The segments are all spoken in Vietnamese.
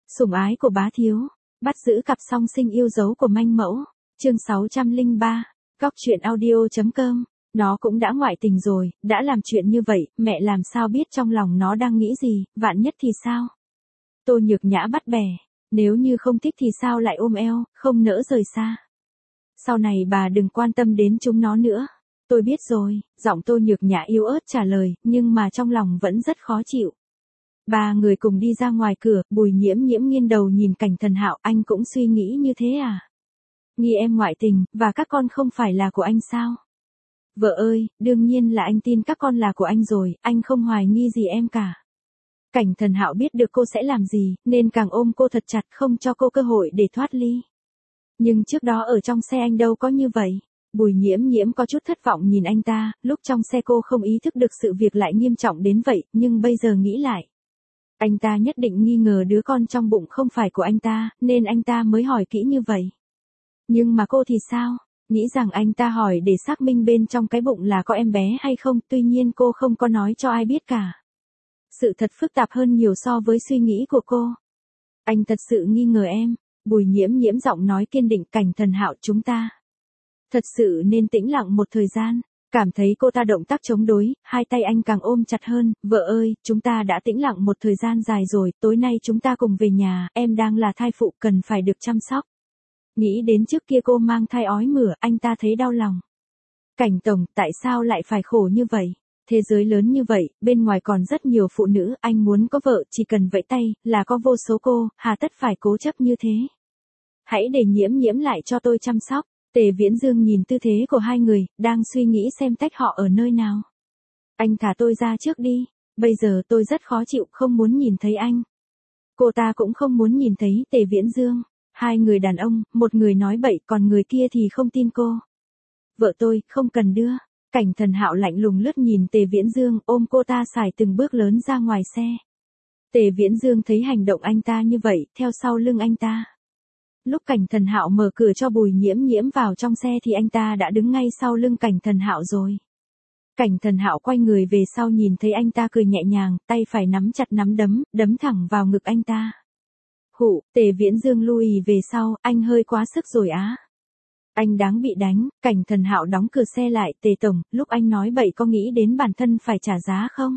Sủng ái của bá thiếu, bắt giữ cặp song sinh yêu dấu của manh mẫu, chương 603, góc truyện audio.com, nó cũng đã ngoại tình rồi, đã làm chuyện như vậy, mẹ làm sao biết trong lòng nó đang nghĩ gì, vạn nhất thì sao? Tô Nhược Nhã bắt bẻ, nếu như không thích thì sao lại ôm eo, không nỡ rời xa. Sau này bà đừng quan tâm đến chúng nó nữa. Tôi biết rồi, giọng Tô Nhược Nhã yếu ớt trả lời, nhưng mà trong lòng vẫn rất khó chịu. Ba người cùng đi ra ngoài cửa, Bùi Nhiễm Nhiễm nghiêng đầu nhìn Cảnh Thần Hạo, anh cũng suy nghĩ như thế à? Nghi em ngoại tình, và các con không phải là của anh sao? Vợ ơi, đương nhiên là anh tin các con là của anh rồi, anh không hoài nghi gì em cả. Cảnh Thần Hạo biết được cô sẽ làm gì, nên càng ôm cô thật chặt không cho cô cơ hội để thoát ly. Nhưng trước đó ở trong xe anh đâu có như vậy. Bùi Nhiễm Nhiễm có chút thất vọng nhìn anh ta, lúc trong xe cô không ý thức được sự việc lại nghiêm trọng đến vậy, nhưng bây giờ nghĩ lại. Anh ta nhất định nghi ngờ đứa con trong bụng không phải của anh ta, nên anh ta mới hỏi kỹ như vậy. Nhưng mà cô thì sao? Nghĩ rằng anh ta hỏi để xác minh bên trong cái bụng là có em bé hay không, tuy nhiên cô không có nói cho ai biết cả. Sự thật phức tạp hơn nhiều so với suy nghĩ của cô. Anh thật sự nghi ngờ em, Bùi Nhiễm Nhiễm giọng nói kiên định. Cảnh Thần Hạo, chúng ta thật sự nên tĩnh lặng một thời gian. Cảm thấy cô ta động tác chống đối, hai tay anh càng ôm chặt hơn. Vợ ơi, chúng ta đã tĩnh lặng một thời gian dài rồi, tối nay chúng ta cùng về nhà, em đang là thai phụ cần phải được chăm sóc. Nghĩ đến trước kia cô mang thai ói mửa, anh ta thấy đau lòng. Cảnh tổng, tại sao lại phải khổ như vậy? Thế giới lớn như vậy, bên ngoài còn rất nhiều phụ nữ, anh muốn có vợ chỉ cần vẫy tay, là có vô số cô, hà tất phải cố chấp như thế. Hãy để Nhiễm Nhiễm lại cho tôi chăm sóc. Tề Viễn Dương nhìn tư thế của hai người, đang suy nghĩ xem tách họ ở nơi nào. Anh thả tôi ra trước đi, bây giờ tôi rất khó chịu, không muốn nhìn thấy anh. Cô ta cũng không muốn nhìn thấy Tề Viễn Dương. Hai người đàn ông, một người nói bậy còn người kia thì không tin cô. Vợ tôi, không cần đưa. Cảnh Thần Hạo lạnh lùng lướt nhìn Tề Viễn Dương, ôm cô ta xài từng bước lớn ra ngoài xe. Tề Viễn Dương thấy hành động anh ta như vậy, theo sau lưng anh ta. Lúc Cảnh Thần Hạo mở cửa cho Bùi Nhiễm Nhiễm vào trong xe thì anh ta đã đứng ngay sau lưng Cảnh Thần Hạo rồi. Cảnh Thần Hạo quay người về sau nhìn thấy anh ta cười nhẹ nhàng, tay phải nắm chặt nắm đấm, đấm thẳng vào ngực anh ta. Hụ, Tề Viễn Dương lùi về sau, anh hơi quá sức rồi á. Anh đáng bị đánh. Cảnh Thần Hạo đóng cửa xe lại. Tề tổng, lúc anh nói bậy có nghĩ đến bản thân phải trả giá không?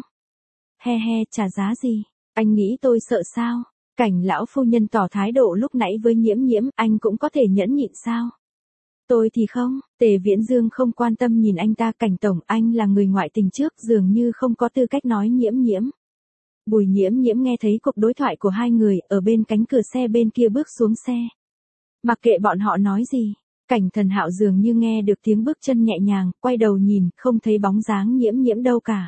He he, trả giá gì? Anh nghĩ tôi sợ sao? Cảnh lão phu nhân tỏ thái độ lúc nãy với Nhiễm Nhiễm, anh cũng có thể nhẫn nhịn sao? Tôi thì không. Tề Viễn Dương không quan tâm nhìn anh ta. Cảnh tổng, anh là người ngoại tình trước, dường như không có tư cách nói Nhiễm Nhiễm. Bùi Nhiễm Nhiễm nghe thấy cuộc đối thoại của hai người, ở bên cánh cửa xe bên kia bước xuống xe. Mặc kệ bọn họ nói gì, Cảnh Thần Hạo dường như nghe được tiếng bước chân nhẹ nhàng, quay đầu nhìn, không thấy bóng dáng Nhiễm Nhiễm đâu cả.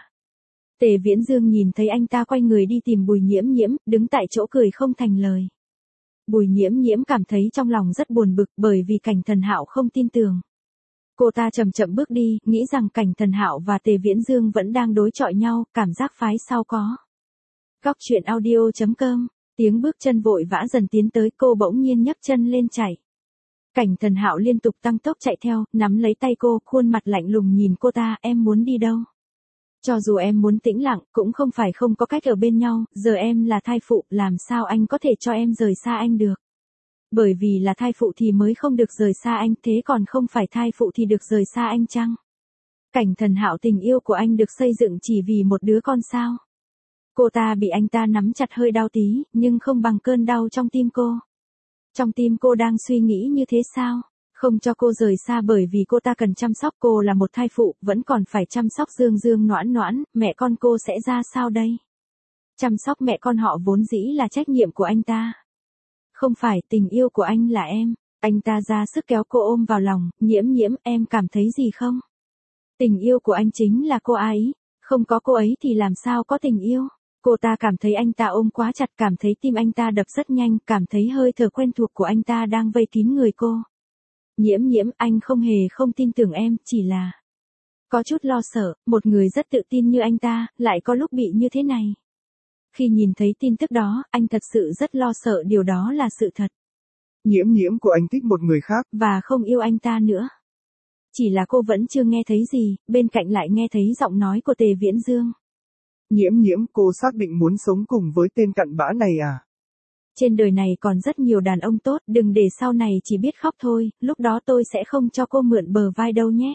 Tề Viễn Dương nhìn thấy anh ta quay người đi tìm Bùi Nhiễm Nhiễm, đứng tại chỗ cười không thành lời. Bùi Nhiễm Nhiễm cảm thấy trong lòng rất buồn bực bởi vì Cảnh Thần Hạo không tin tưởng. Cô ta chậm chậm bước đi, nghĩ rằng Cảnh Thần Hạo và Tề Viễn Dương vẫn đang đối chọi nhau, cảm giác phái sau có. Góc truyện audio.com, tiếng bước chân vội vã dần tiến tới, cô bỗng nhiên nhấc chân lên chạy. Cảnh Thần Hạo liên tục tăng tốc chạy theo, nắm lấy tay cô, khuôn mặt lạnh lùng nhìn cô ta, em muốn đi đâu? Cho dù em muốn tĩnh lặng, cũng không phải không có cách ở bên nhau, giờ em là thai phụ, làm sao anh có thể cho em rời xa anh được? Bởi vì là thai phụ thì mới không được rời xa anh, thế còn không phải thai phụ thì được rời xa anh chăng? Cảnh Thần Hạo, tình yêu của anh được xây dựng chỉ vì một đứa con sao? Cô ta bị anh ta nắm chặt hơi đau tí, nhưng không bằng cơn đau trong tim cô. Trong tim cô đang suy nghĩ như thế sao? Không cho cô rời xa bởi vì cô ta cần chăm sóc, cô là một thai phụ, vẫn còn phải chăm sóc Dương Dương Noãn Noãn, mẹ con cô sẽ ra sao đây? Chăm sóc mẹ con họ vốn dĩ là trách nhiệm của anh ta. Không phải, tình yêu của anh là em. Anh ta ra sức kéo cô ôm vào lòng. Nhiễm Nhiễm, em cảm thấy gì không? Tình yêu của anh chính là cô ấy. Không có cô ấy thì làm sao có tình yêu? Cô ta cảm thấy anh ta ôm quá chặt, cảm thấy tim anh ta đập rất nhanh, cảm thấy hơi thở quen thuộc của anh ta đang vây kín người cô. Nhiễm Nhiễm, anh không hề không tin tưởng em, chỉ là có chút lo sợ, một người rất tự tin như anh ta, lại có lúc bị như thế này. Khi nhìn thấy tin tức đó, anh thật sự rất lo sợ điều đó là sự thật. Nhiễm Nhiễm của anh thích một người khác. Và không yêu anh ta nữa. Chỉ là cô vẫn chưa nghe thấy gì, bên cạnh lại nghe thấy giọng nói của Tề Viễn Dương. Nhiễm Nhiễm, cô xác định muốn sống cùng với tên cặn bã này à? trên đời này còn rất nhiều đàn ông tốt, đừng để sau này chỉ biết khóc thôi, lúc đó tôi sẽ không cho cô mượn bờ vai đâu nhé.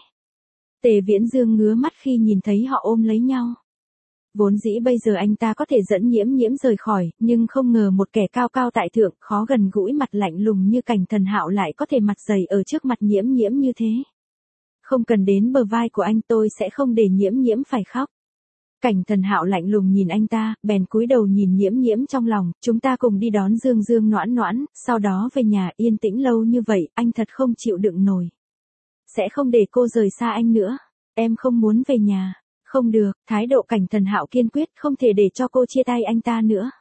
Tề Viễn Dương ngứa mắt khi nhìn thấy họ ôm lấy nhau. Vốn dĩ bây giờ anh ta có thể dẫn Nhiễm Nhiễm rời khỏi, nhưng không ngờ một kẻ cao cao tại thượng, khó gần gũi, mặt lạnh lùng như Cảnh Thần Hạo lại có thể mặt dày ở trước mặt Nhiễm Nhiễm như thế. Không cần đến bờ vai của anh, tôi sẽ không để Nhiễm Nhiễm phải khóc. Cảnh Thần Hạo lạnh lùng nhìn anh ta, bèn cúi đầu nhìn Nhiễm Nhiễm trong lòng, chúng ta cùng đi đón Dương Dương Noãn Noãn, sau đó về nhà. Yên tĩnh lâu như vậy, anh thật không chịu đựng nổi. Sẽ không để cô rời xa anh nữa. Em không muốn về nhà. Không được, thái độ Cảnh Thần Hạo kiên quyết, không thể để cho cô chia tay anh ta nữa.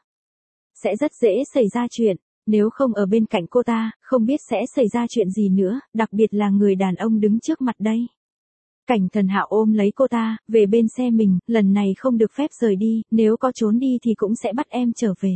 Sẽ rất dễ xảy ra chuyện, nếu không ở bên cạnh cô ta, không biết sẽ xảy ra chuyện gì nữa, đặc biệt là người đàn ông đứng trước mặt đây. Cảnh Thần Hạo ôm lấy cô ta, về bên xe mình, lần này không được phép rời đi, nếu có trốn đi thì cũng sẽ bắt em trở về.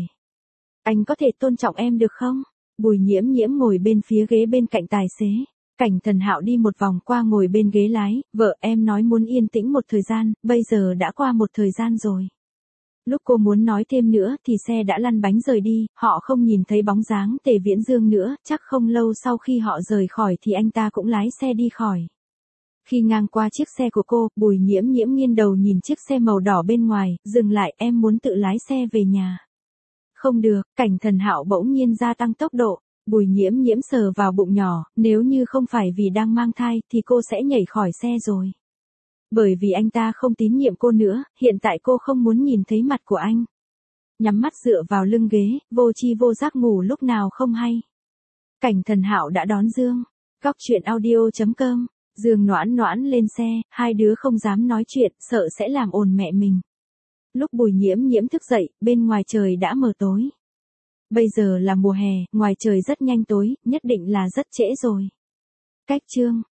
Anh có thể tôn trọng em được không? Bùi Nhiễm Nhiễm ngồi bên phía ghế bên cạnh tài xế. Cảnh Thần Hạo đi một vòng qua ngồi bên ghế lái, vợ em nói muốn yên tĩnh một thời gian, bây giờ đã qua một thời gian rồi. Lúc cô muốn nói thêm nữa thì xe đã lăn bánh rời đi, họ không nhìn thấy bóng dáng Tề Viễn Dương nữa, chắc không lâu sau khi họ rời khỏi thì anh ta cũng lái xe đi khỏi. Khi ngang qua chiếc xe của cô, Bùi Nhiễm Nhiễm nghiêng đầu nhìn chiếc xe màu đỏ bên ngoài, dừng lại, em muốn tự lái xe về nhà. Không được, Cảnh Thần Hạo bỗng nhiên gia tăng tốc độ. Bùi Nhiễm Nhiễm sờ vào bụng nhỏ, nếu như không phải vì đang mang thai thì cô sẽ nhảy khỏi xe rồi. Bởi vì anh ta không tín nhiệm cô nữa, hiện tại cô không muốn nhìn thấy mặt của anh. Nhắm mắt dựa vào lưng ghế, vô tri vô giác ngủ lúc nào không hay. Cảnh Thần Hạo đã đón Dương. Góc truyện audio.com. Dương Noãn Noãn lên xe, hai đứa không dám nói chuyện, sợ sẽ làm ồn mẹ mình. Lúc Bùi Nhiễm Nhiễm thức dậy, bên ngoài trời đã mờ tối. Bây giờ là mùa hè, ngoài trời rất nhanh tối, nhất định là rất trễ rồi. Cách chương